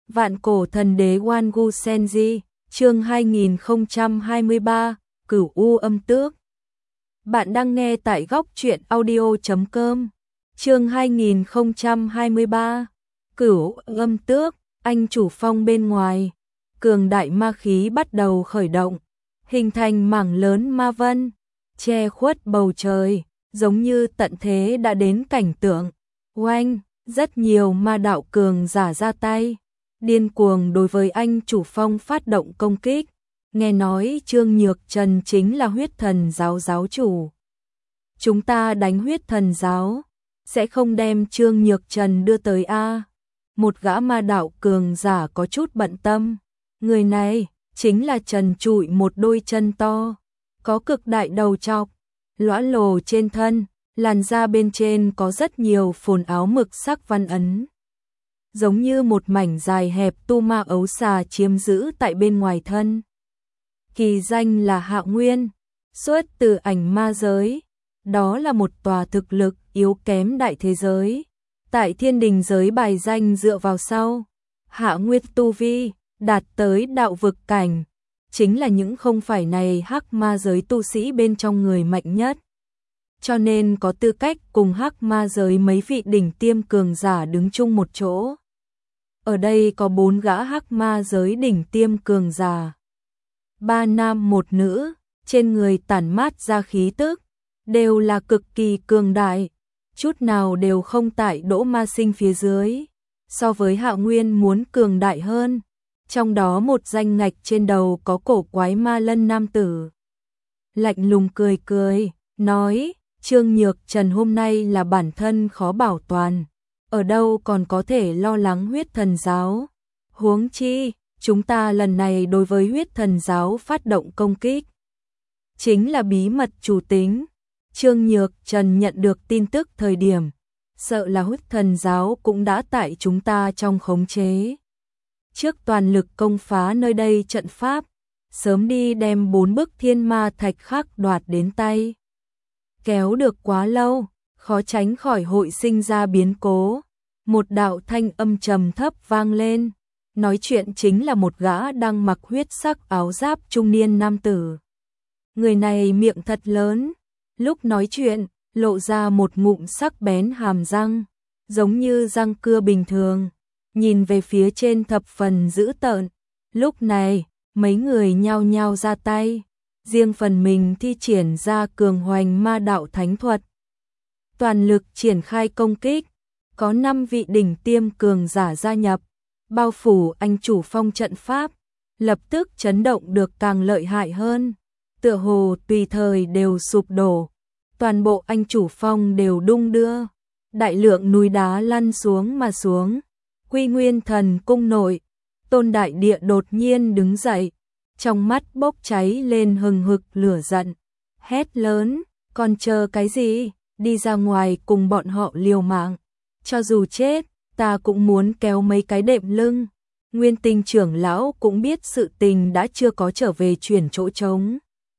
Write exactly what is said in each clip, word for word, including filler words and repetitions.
Vạn cổ thần đế Wangu Senji, chương hai nghìn không trăm hai mươi ba, Cửu U âm tước. Bạn đang nghe tại góc truyện audio chấm com. Chương hai nghìn không trăm hai mươi ba, Cửu âm tước. Anh chủ phong bên ngoài, cường đại ma khí bắt đầu khởi động, hình thành mảng lớn ma vân, che khuất bầu trời, giống như tận thế đã đến cảnh tượng. Oanh, rất nhiều ma đạo cường giả ra tay, điên cuồng đối với anh chủ phong phát động công kích. Nghe nói Trương Nhược Trần chính là huyết thần giáo giáo chủ. Chúng ta đánh huyết thần giáo, sẽ không đem Trương Nhược Trần đưa tới a? Một gã ma đạo cường giả có chút bận tâm. Người này chính là Trần Trụi, một đôi chân to, có cực đại đầu trọc, lõa lồ trên thân, làn da bên trên có rất nhiều phồn áo mực sắc văn ấn, giống như một mảnh dài hẹp tu ma ấu xà chiếm giữ tại bên ngoài thân. Kỳ danh là Hạ Nguyên, xuất từ ảnh ma giới, đó là một tòa thực lực yếu kém đại thế giới. Tại thiên đình giới bài danh dựa vào sau, Hạ Nguyên tu vi đạt tới đạo vực cảnh, chính là những không phải này hắc ma giới tu sĩ bên trong người mạnh nhất, cho nên có tư cách cùng hắc ma giới mấy vị đỉnh tiêm cường giả đứng chung một chỗ. Ở đây có bốn gã hắc ma giới đỉnh tiêm cường giả, ba nam một nữ, trên người tản mát ra khí tức, đều là cực kỳ cường đại, chút nào đều không tại Đỗ Ma Sinh phía dưới, so với Hạ Nguyên muốn cường đại hơn. Trong đó một danh ngạch trên đầu có cổ quái ma lân nam tử, lạnh lùng cười cười, nói: Trương Nhược Trần hôm nay là bản thân khó bảo toàn, ở đâu còn có thể lo lắng huyết thần giáo. Huống chi, chúng ta lần này đối với huyết thần giáo phát động công kích, chính là bí mật chủ tính. Trương Nhược Trần nhận được tin tức thời điểm, sợ là huyết thần giáo cũng đã tại chúng ta trong khống chế. Trước toàn lực công phá nơi đây trận pháp, sớm đi đem bốn bức thiên ma thạch khác đoạt đến tay. Kéo được quá lâu, khó tránh khỏi hội sinh ra biến cố. Một đạo thanh âm trầm thấp vang lên, nói chuyện chính là một gã đang mặc huyết sắc áo giáp trung niên nam tử. Người này miệng thật lớn, lúc nói chuyện lộ ra một ngụm sắc bén hàm răng, giống như răng cưa bình thường, nhìn về phía trên thập phần dữ tợn. Lúc này, mấy người nhao nhao ra tay, riêng phần mình thi triển ra cường hoành ma đạo thánh thuật, toàn lực triển khai công kích. Có năm vị đỉnh tiêm cường giả gia nhập, bao phủ anh chủ phong trận pháp, lập tức chấn động được càng lợi hại hơn, tựa hồ tùy thời đều sụp đổ. Toàn bộ anh chủ phong đều đung đưa, đại lượng núi đá lăn xuống mà xuống. Quy Nguyên Thần cung nội, Tôn Đại Địa đột nhiên đứng dậy, trong mắt bốc cháy lên hừng hực lửa giận, hét lớn: còn chờ cái gì, đi ra ngoài cùng bọn họ liều mạng, cho dù chết, ta cũng muốn kéo mấy cái đệm lưng. Nguyên Tinh trưởng lão cũng biết sự tình đã chưa có trở về chuyển chỗ trống,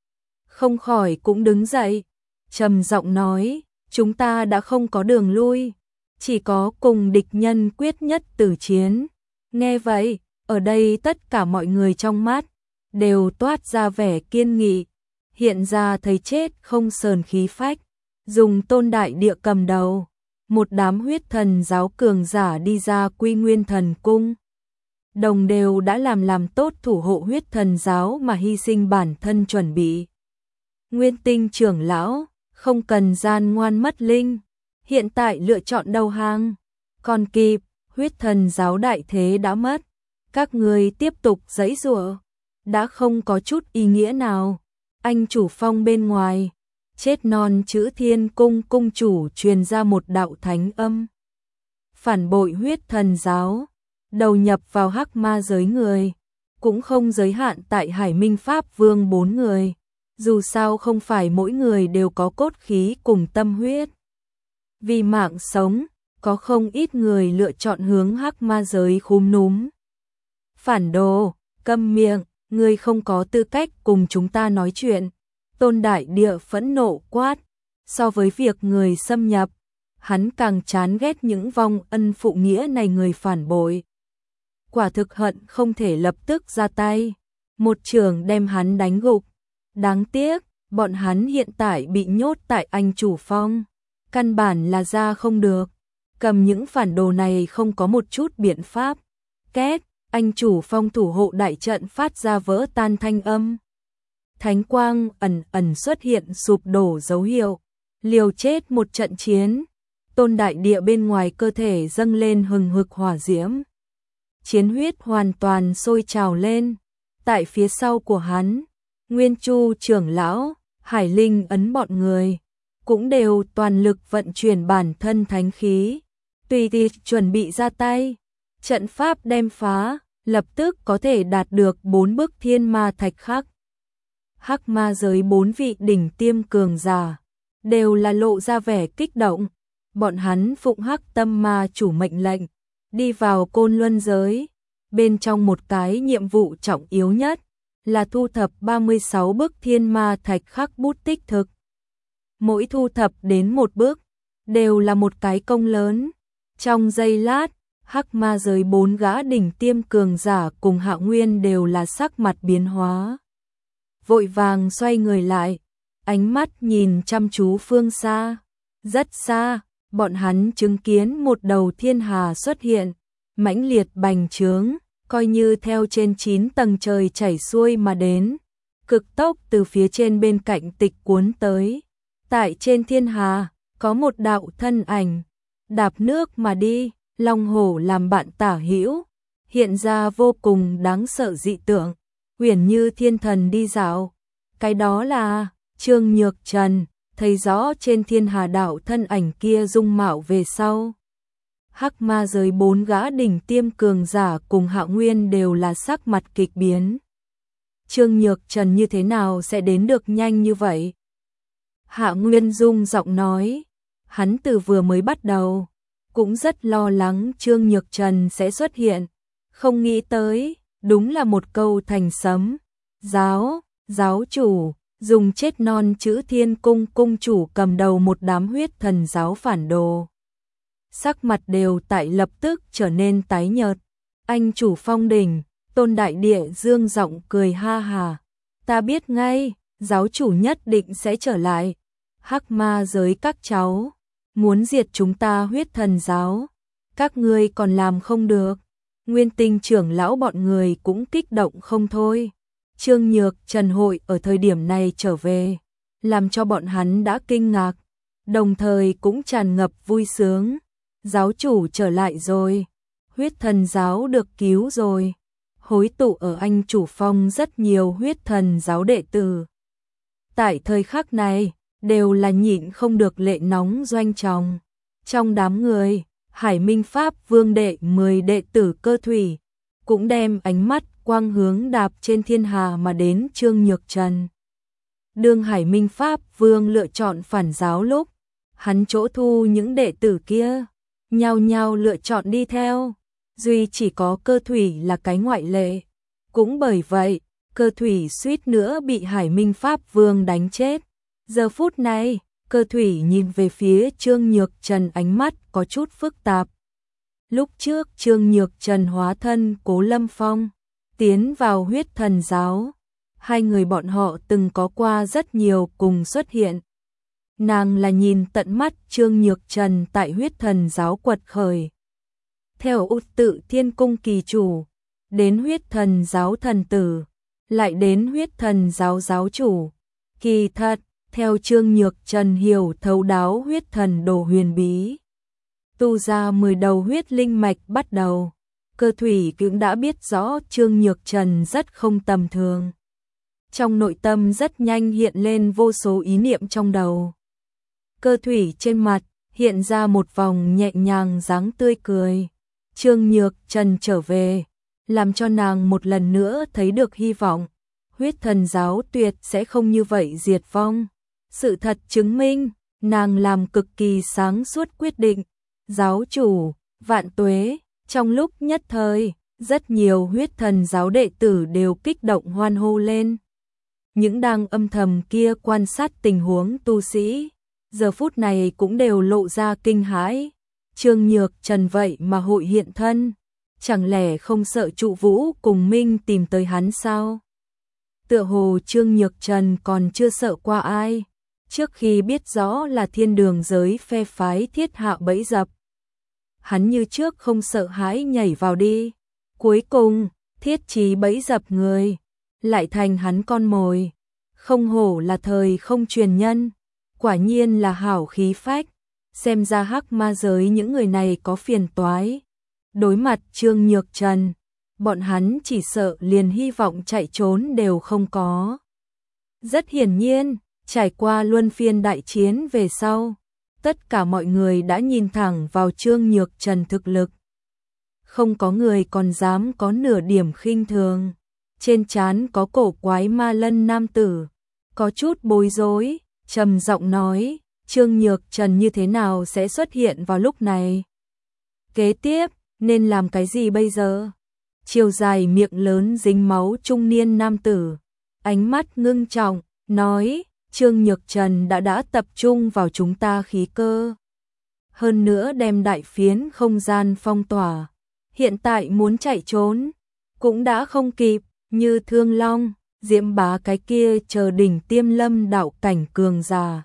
không khỏi cũng đứng dậy, trầm giọng nói: chúng ta đã không có đường lui, chỉ có cùng địch nhân quyết nhất tử chiến. Nghe vậy, ở đây tất cả mọi người trong mắt đều toát ra vẻ kiên nghị, hiện ra thấy chết không sờn khí phách. Dùng Tôn Đại Địa cầm đầu, một đám huyết thần giáo cường giả đi ra Quy Nguyên Thần cung, đồng đều đã làm làm tốt thủ hộ huyết thần giáo mà hy sinh bản thân chuẩn bị. Nguyên Tinh trưởng lão, không cần gian ngoan mất linh, hiện tại lựa chọn đầu hàng còn kịp, huyết thần giáo đại thế đã mất, các người tiếp tục giãy giụa đã không có chút ý nghĩa nào. Anh chủ phong bên ngoài, chết non chữ Thiên cung cung chủ truyền ra một đạo thánh âm. Phản bội huyết thần giáo, đầu nhập vào hắc ma giới người, cũng không giới hạn tại Hải Minh Pháp Vương bốn người, dù sao không phải mỗi người đều có cốt khí cùng tâm huyết. Vì mạng sống, có không ít người lựa chọn hướng hắc ma giới khúm núm. Phản đồ, câm miệng, ngươi không có tư cách cùng chúng ta nói chuyện. Tôn Đại Địa phẫn nộ quát, so với việc người xâm nhập, hắn càng chán ghét những vong ân phụ nghĩa này người phản bội. quả thực hận không thể lập tức ra tay, một chưởng đem hắn đánh gục. Đáng tiếc, bọn hắn hiện tại bị nhốt tại Anh Chủ Phong, căn bản là ra không được, cầm những phản đồ này không có một chút biện pháp. Két, Anh Chủ Phong thủ hộ đại trận phát ra vỡ tan thanh âm. Thánh quang ẩn ẩn xuất hiện sụp đổ dấu hiệu, liều chết một trận chiến. Tôn đại địa bên ngoài cơ thể dâng lên hừng hực hỏa diễm. Chiến huyết hoàn toàn sôi trào lên. Tại phía sau của hắn, Nguyên Chu trưởng lão, Hải Linh ấn bọn người, cũng đều toàn lực vận chuyển bản thân thánh khí. Tùy thì chuẩn bị ra tay, trận pháp đem phá, lập tức có thể đạt được bốn bức thiên ma thạch khắc. Hắc ma giới bốn vị đỉnh tiêm cường giả, đều là lộ ra vẻ kích động. Bọn hắn phụng Hắc Tâm Ma chủ mệnh lệnh, đi vào Côn Luân giới. Bên trong một cái nhiệm vụ trọng yếu nhất là thu thập ba mươi sáu bức thiên ma thạch khắc bút tích thực. Mỗi thu thập đến một bước, đều là một cái công lớn. Trong giây lát, Hắc ma giới bốn gã đỉnh tiêm cường giả cùng Hạ Nguyên đều là sắc mặt biến hóa. Vội vàng xoay người lại, ánh mắt nhìn chăm chú phương xa. Rất xa, bọn hắn chứng kiến một đầu thiên hà xuất hiện, mãnh liệt bành trướng, coi như theo trên chín tầng trời chảy xuôi mà đến, cực tốc từ phía trên bên cạnh tịch cuốn tới. Tại trên thiên hà, có một đạo thân ảnh, đạp nước mà đi, long hổ làm bạn tả hữu, hiện ra vô cùng đáng sợ dị tượng, huyền như thiên thần đi dạo. Cái đó là Trương Nhược Trần. Thấy rõ trên thiên hà đạo thân ảnh kia dung mạo về sau. Hắc ma giới bốn gã đỉnh tiêm cường giả cùng Hạ Nguyên đều là sắc mặt kịch biến. Trương Nhược Trần như thế nào sẽ đến được nhanh như vậy? Hạ Nguyên rung giọng nói, hắn từ vừa mới bắt đầu, cũng rất lo lắng Trương Nhược Trần sẽ xuất hiện. Không nghĩ tới, đúng là một câu thành sấm. Giáo, giáo chủ. Dùng chết non chữ Thiên Cung cung chủ cầm đầu một đám huyết thần giáo phản đồ. Sắc mặt đều tại lập tức trở nên tái nhợt. Anh Chủ Phong đỉnh, Tôn đại địa dương giọng cười ha hà. Ta biết ngay, giáo chủ nhất định sẽ trở lại. Hắc ma giới các cháu, muốn diệt chúng ta huyết thần giáo. Các ngươi còn làm không được. Nguyên Tinh trưởng lão bọn người cũng kích động không thôi. Trương Nhược Trần hội ở thời điểm này trở về, làm cho bọn hắn đã kinh ngạc, đồng thời cũng tràn ngập vui sướng. Giáo chủ trở lại rồi, huyết thần giáo được cứu rồi. Hối tụ ở Anh Chủ Phong rất nhiều huyết thần giáo đệ tử. Tại thời khắc này, đều là nhịn không được lệ nóng doanh tròng. Trong đám người, Hải Minh Pháp Vương đệ mười đệ tử Cơ Thủy, cũng đem ánh mắt quang hướng đạp trên thiên hà mà đến Trương Nhược Trần. Đương Hải Minh Pháp Vương lựa chọn phản giáo lúc, hắn chỗ thu những đệ tử kia, nhao nhao lựa chọn đi theo, duy chỉ có Cơ Thủy là cái ngoại lệ. Cũng bởi vậy, Cơ Thủy suýt nữa bị Hải Minh Pháp Vương đánh chết. Giờ phút này, Cơ Thủy nhìn về phía Trương Nhược Trần ánh mắt có chút phức tạp. Lúc trước Trương Nhược Trần hóa thân Cố Lâm Phong, tiến vào huyết thần giáo. Hai người bọn họ từng có qua rất nhiều cùng xuất hiện. Nàng là nhìn tận mắt Trương Nhược Trần tại huyết thần giáo quật khởi. Theo Út Tự Thiên Cung kỳ chủ, đến huyết thần giáo thần tử, lại đến huyết thần giáo giáo chủ. Kỳ thật, theo Trương Nhược Trần hiểu thấu đáo huyết thần đồ huyền bí, tu ra mười đầu huyết linh mạch bắt đầu, Cơ Thủy cũng đã biết rõ Trương Nhược Trần rất không tầm thường. Trong nội tâm rất nhanh hiện lên vô số ý niệm trong đầu. Cơ Thủy trên mặt hiện ra một vòng nhẹ nhàng dáng tươi cười. Trương Nhược Trần trở về, làm cho nàng một lần nữa thấy được hy vọng. Huyết thần giáo tuyệt sẽ không như vậy diệt vong. Sự thật chứng minh, nàng làm cực kỳ sáng suốt quyết định. Giáo chủ, vạn tuế, trong lúc nhất thời, rất nhiều huyết thần giáo đệ tử đều kích động hoan hô lên. Những đang âm thầm kia quan sát tình huống tu sĩ, giờ phút này cũng đều lộ ra kinh hãi. Trương Nhược Trần vậy mà hội hiện thân, chẳng lẽ không sợ Trụ Vũ cùng Minh tìm tới hắn sao? Tựa hồ Trương Nhược Trần còn chưa sợ qua ai, trước khi biết rõ là thiên đường giới phe phái thiết hạ bẫy dập. Hắn như trước không sợ hãi nhảy vào đi, cuối cùng, thiết trí bẫy dập người, lại thành hắn con mồi. Không hổ là thời không truyền nhân, quả nhiên là hảo khí phách, xem ra hắc ma giới những người này có phiền toái. Đối mặt Trương Nhược Trần, bọn hắn chỉ sợ liền hy vọng chạy trốn đều không có. Rất hiển nhiên, trải qua luân phiên đại chiến về sau, tất cả mọi người đã nhìn thẳng vào Trương Nhược Trần thực lực. Không có người còn dám có nửa điểm khinh thường. Trên trán có cổ quái ma lân nam tử, có chút bối rối, trầm giọng nói, Trương Nhược Trần như thế nào sẽ xuất hiện vào lúc này? Kế tiếp, nên làm cái gì bây giờ? Chiều dài miệng lớn dính máu trung niên nam tử, ánh mắt ngưng trọng, nói, Trương Nhược Trần đã đã tập trung vào chúng ta khí cơ. Hơn nữa đem đại phiến không gian phong tỏa, hiện tại muốn chạy trốn, cũng đã không kịp, như Thương Long, Diễm Bá cái kia chờ đỉnh Tiêm Lâm đạo cảnh cường giả.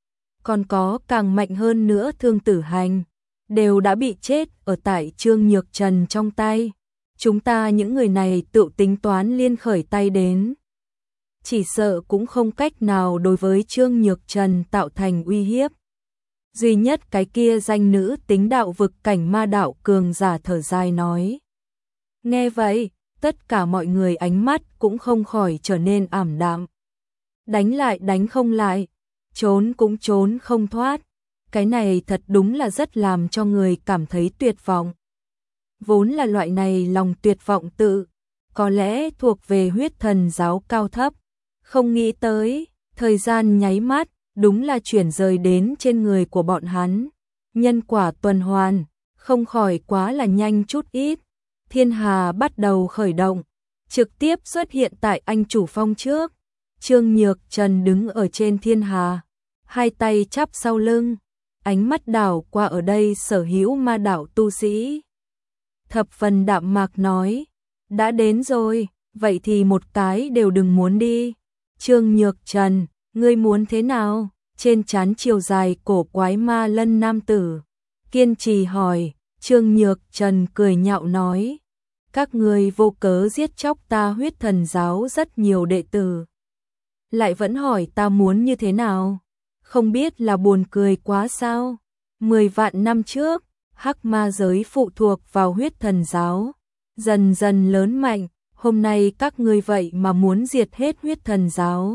Còn có càng mạnh hơn nữa Thương Tử Hành, đều đã bị chết ở tại Trương Nhược Trần trong tay. Chúng ta những người này tự tính toán liên khởi tay đến, chỉ sợ cũng không cách nào đối với Trương Nhược Trần tạo thành uy hiếp. Duy nhất cái kia danh nữ tính đạo vực cảnh ma đạo cường giả thở dài nói. Nghe vậy, tất cả mọi người ánh mắt cũng không khỏi trở nên ảm đạm. Đánh lại đánh không lại, trốn cũng trốn không thoát. Cái này thật đúng là rất làm cho người cảm thấy tuyệt vọng. Vốn là loại này lòng tuyệt vọng tự, có lẽ thuộc về huyết thần giáo cao thấp. Không nghĩ tới, thời gian nháy mắt, đúng là chuyển rời đến trên người của bọn hắn. Nhân quả tuần hoàn, không khỏi quá là nhanh chút ít. Thiên Hà bắt đầu khởi động, trực tiếp xuất hiện tại anh chủ phong trước. Trương Nhược Trần đứng ở trên Thiên Hà, hai tay chắp sau lưng, ánh mắt đảo qua ở đây sở hữu ma đạo tu sĩ. Thập phần đạm mạc nói, đã đến rồi, vậy thì một cái đều đừng muốn đi. Trương Nhược Trần, ngươi muốn thế nào? Trên trán chiều dài cổ quái ma lân nam tử, kiên trì hỏi. Trương Nhược Trần cười nhạo nói, các ngươi vô cớ giết chóc ta huyết thần giáo rất nhiều đệ tử, lại vẫn hỏi ta muốn như thế nào? Không biết là buồn cười quá sao? Mười vạn năm trước, hắc ma giới phụ thuộc vào huyết thần giáo, dần dần lớn mạnh, hôm nay các ngươi vậy mà muốn diệt hết huyết thần giáo.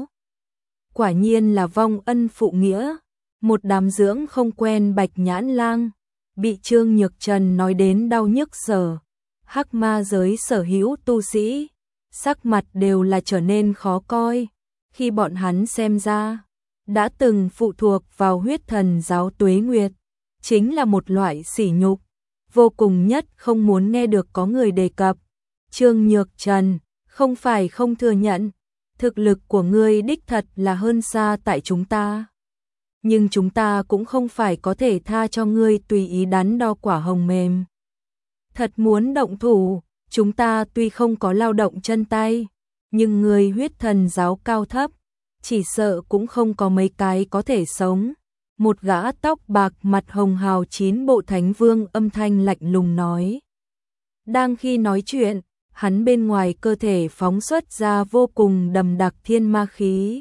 Quả nhiên là vong ân phụ nghĩa, một đám dưỡng không quen bạch nhãn lang, bị Trương Nhược Trần nói đến đau nhức giờ. Hắc ma giới sở hữu tu sĩ, sắc mặt đều là trở nên khó coi, khi bọn hắn xem ra, đã từng phụ thuộc vào huyết thần giáo tuế nguyệt, chính là một loại sỉ nhục, vô cùng nhất không muốn nghe được có người đề cập. Trương Nhược Trần, không phải không thừa nhận, thực lực của ngươi đích thật là hơn xa tại chúng ta. Nhưng chúng ta cũng không phải có thể tha cho ngươi tùy ý đắn đo quả hồng mềm. Thật muốn động thủ, chúng ta tuy không có lao động chân tay, nhưng người huyết thần giáo cao thấp, chỉ sợ cũng không có mấy cái có thể sống. Một gã tóc bạc mặt hồng hào chín bộ thánh vương âm thanh lạnh lùng nói. Đang khi nói chuyện, hắn bên ngoài cơ thể phóng xuất ra vô cùng đầm đặc thiên ma khí.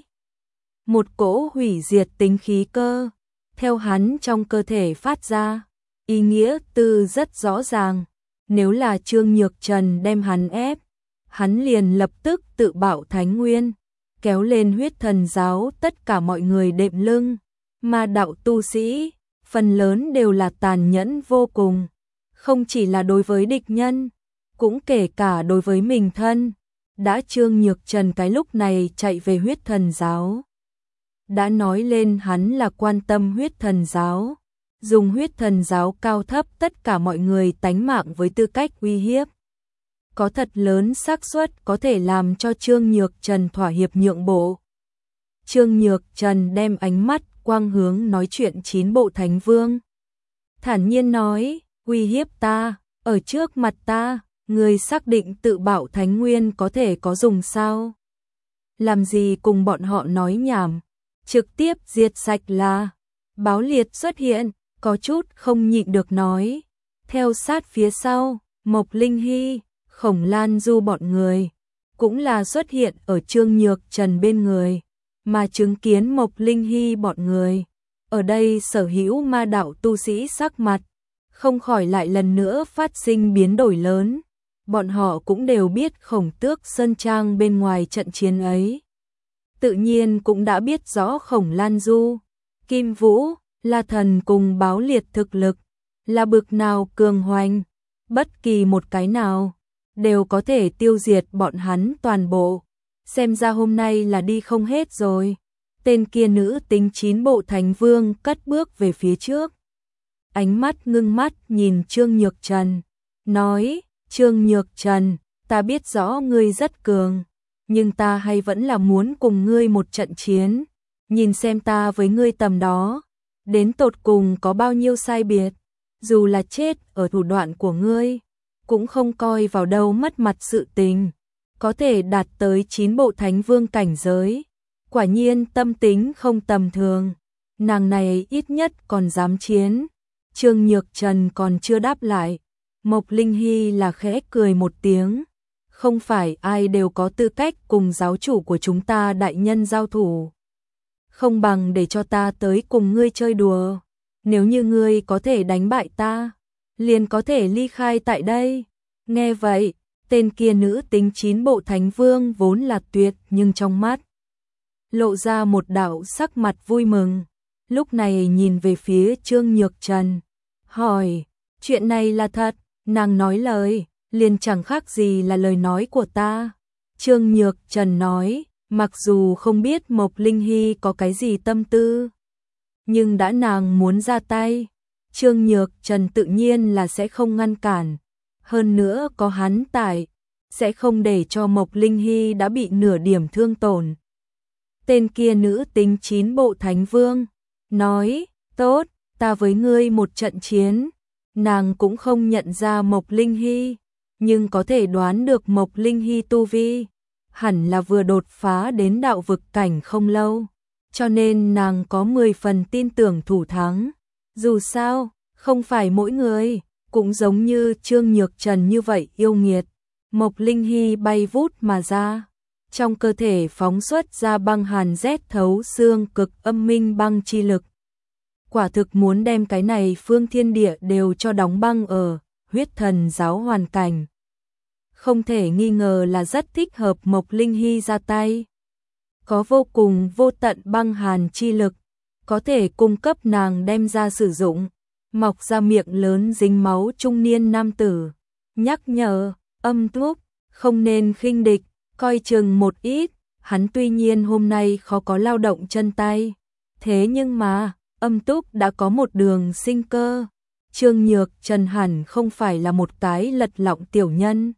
Một cỗ hủy diệt tính khí cơ, theo hắn trong cơ thể phát ra, ý nghĩa từ rất rõ ràng. Nếu là Trương Nhược Trần đem hắn ép, hắn liền lập tức tự bạo thánh nguyên, kéo lên huyết thần giáo tất cả mọi người đệm lưng. Ma đạo tu sĩ, phần lớn đều là tàn nhẫn vô cùng, không chỉ là đối với địch nhân, cũng kể cả đối với mình thân. Đã Trương Nhược Trần cái lúc này chạy về huyết thần giáo, đã nói lên hắn là quan tâm huyết thần giáo, dùng huyết thần giáo cao thấp tất cả mọi người tánh mạng với tư cách uy hiếp. Có thật lớn xác suất có thể làm cho Trương Nhược Trần thỏa hiệp nhượng bộ. Trương Nhược Trần đem ánh mắt quang hướng nói chuyện chín bộ thánh vương. Thản nhiên nói, uy hiếp ta, ở trước mặt ta, Ngươi xác định tự bạo thánh nguyên có thể có dùng sao? Làm gì cùng bọn họ nói nhảm, trực tiếp diệt sạch là. Báo Liệt xuất hiện, có chút không nhịn được nói. Theo sát phía sau, Mộc Linh Hy, Khổng Lan Du bọn người, cũng là xuất hiện ở Trương Nhược Trần bên người, mà chứng kiến Mộc Linh Hy bọn người. Ở đây sở hữu ma đạo tu sĩ sắc mặt, không khỏi lại lần nữa phát sinh biến đổi lớn. Bọn họ cũng đều biết Khổng Tước Sơn Trang bên ngoài trận chiến ấy. Tự nhiên cũng đã biết rõ Khổng Lan Du, Kim Vũ, La Thần cùng Báo Liệt thực lực là bực nào cường hoành, bất kỳ một cái nào đều có thể tiêu diệt bọn hắn toàn bộ. Xem ra hôm nay là đi không hết rồi. Tên kia nữ tính chín bộ thánh vương cất bước về phía trước. Ánh mắt ngưng mắt nhìn Trương Nhược Trần, nói, Trương Nhược Trần, ta biết rõ ngươi rất cường, nhưng ta hay vẫn là muốn cùng ngươi một trận chiến, nhìn xem ta với ngươi tầm đó, đến tột cùng có bao nhiêu sai biệt, dù là chết ở thủ đoạn của ngươi, cũng không coi vào đâu mất mặt sự tình, có thể đạt tới chín bộ thánh vương cảnh giới, quả nhiên tâm tính không tầm thường, nàng này ít nhất còn dám chiến. Trương Nhược Trần còn chưa đáp lại, Mộc Linh Hy là khẽ cười một tiếng, không phải ai đều có tư cách cùng giáo chủ của chúng ta đại nhân giao thủ. Không bằng để cho ta tới cùng ngươi chơi đùa, nếu như ngươi có thể đánh bại ta, liền có thể ly khai tại đây. Nghe vậy, tên kia nữ tính chín bộ thánh vương vốn là tuyệt nhưng trong mắt lộ ra một đạo sắc mặt vui mừng, lúc này nhìn về phía Trương Nhược Trần, hỏi, chuyện này là thật? Nàng nói lời, liền chẳng khác gì là lời nói của ta. Trương Nhược Trần nói, mặc dù không biết Mộc Linh Hy có cái gì tâm tư, nhưng đã nàng muốn ra tay, Trương Nhược Trần tự nhiên là sẽ không ngăn cản. Hơn nữa có hắn tại, sẽ không để cho Mộc Linh Hy đã bị nửa điểm thương tổn. Tên kia nữ tính chín bộ thánh vương, nói, tốt, ta với ngươi một trận chiến. Nàng cũng không nhận ra Mộc Linh Hy, nhưng có thể đoán được Mộc Linh Hy tu vi, hẳn là vừa đột phá đến đạo vực cảnh không lâu, cho nên nàng có mười phần tin tưởng thủ thắng. Dù sao, không phải mỗi người cũng giống như Trương Nhược Trần như vậy yêu nghiệt. Mộc Linh Hy bay vút mà ra, trong cơ thể phóng xuất ra băng hàn rét thấu xương cực âm minh băng chi lực. Quả thực muốn đem cái này phương thiên địa đều cho đóng băng ở huyết thần giáo hoàn cảnh. Không thể nghi ngờ là rất thích hợp Mộc Linh Hy ra tay. Có vô cùng vô tận băng hàn chi lực, có thể cung cấp nàng đem ra sử dụng. Mọc ra miệng lớn dính máu trung niên nam tử, nhắc nhở, Âm Túc, không nên khinh địch, coi chừng một ít. Hắn tuy nhiên hôm nay khó có lao động chân tay, thế nhưng mà Âm Túc đã có một đường sinh cơ. Trương Nhược Trần hẳn không phải là một cái lật lọng tiểu nhân.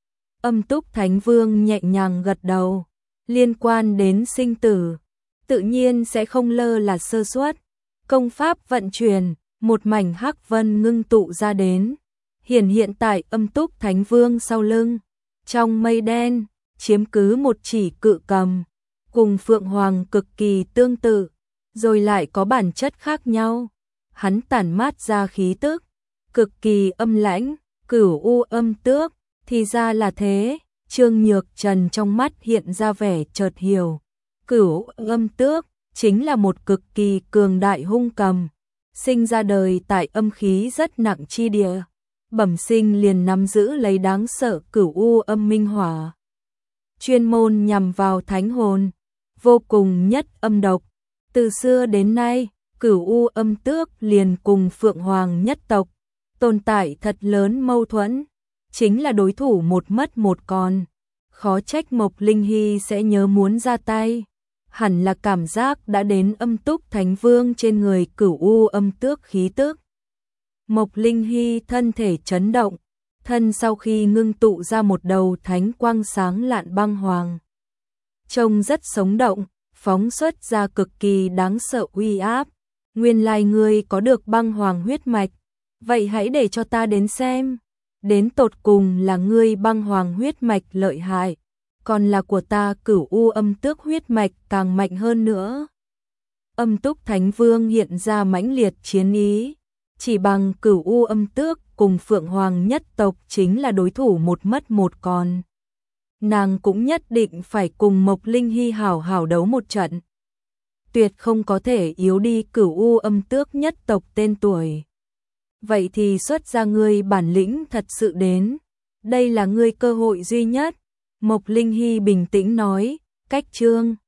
Âm Túc Thánh Vương nhẹ nhàng gật đầu, liên quan đến sinh tử, tự nhiên sẽ không lơ là sơ suất. Công pháp vận chuyển, một mảnh hắc vân ngưng tụ ra đến, hiển hiện tại Âm Túc Thánh Vương sau lưng. Trong mây đen, chiếm cứ một chỉ cự cầm, cùng Phượng Hoàng cực kỳ tương tự, rồi lại có bản chất khác nhau. Hắn tản mát ra khí tức, cực kỳ âm lãnh, Cửu U Âm Tước, thì ra là thế. Trương Nhược Trần trong mắt hiện ra vẻ chợt hiểu, Cửu Âm Tước chính là một cực kỳ cường đại hung cầm, sinh ra đời tại âm khí rất nặng chi địa, bẩm sinh liền nắm giữ lấy đáng sợ Cửu U Âm Minh Hỏa, chuyên môn nhằm vào thánh hồn, vô cùng nhất âm độc. Từ xưa đến nay, Cửu U Âm Tước liền cùng Phượng Hoàng nhất tộc tồn tại thật lớn mâu thuẫn, chính là đối thủ một mất một còn. Khó trách Mộc Linh Hy sẽ nhớ muốn ra tay, hẳn là cảm giác đã đến Âm Túc Thánh Vương trên người Cửu U Âm Tước khí tức. Mộc Linh Hy thân thể chấn động, thân sau khi ngưng tụ ra một đầu thánh quang sáng lạn băng hoàng, trông rất sống động, phóng xuất ra cực kỳ đáng sợ uy áp. Nguyên lai ngươi có được băng hoàng huyết mạch, vậy hãy để cho ta đến xem. đến tột cùng là ngươi băng hoàng huyết mạch lợi hại, còn là của ta Cửu U âm tước huyết mạch càng mạnh hơn nữa. Âm Túc Thánh Vương hiện ra mãnh liệt chiến ý, chỉ bằng Cửu U âm tước cùng Phượng Hoàng nhất tộc chính là đối thủ một mất một còn. Nàng cũng nhất định phải cùng Mộc Linh Hy hảo hảo đấu một trận. Tuyệt không có thể yếu đi Cửu U âm tước nhất tộc tên tuổi. Vậy thì xuất ra ngươi bản lĩnh thật sự đến, đây là ngươi cơ hội duy nhất. Mộc Linh Hy bình tĩnh nói, cách chương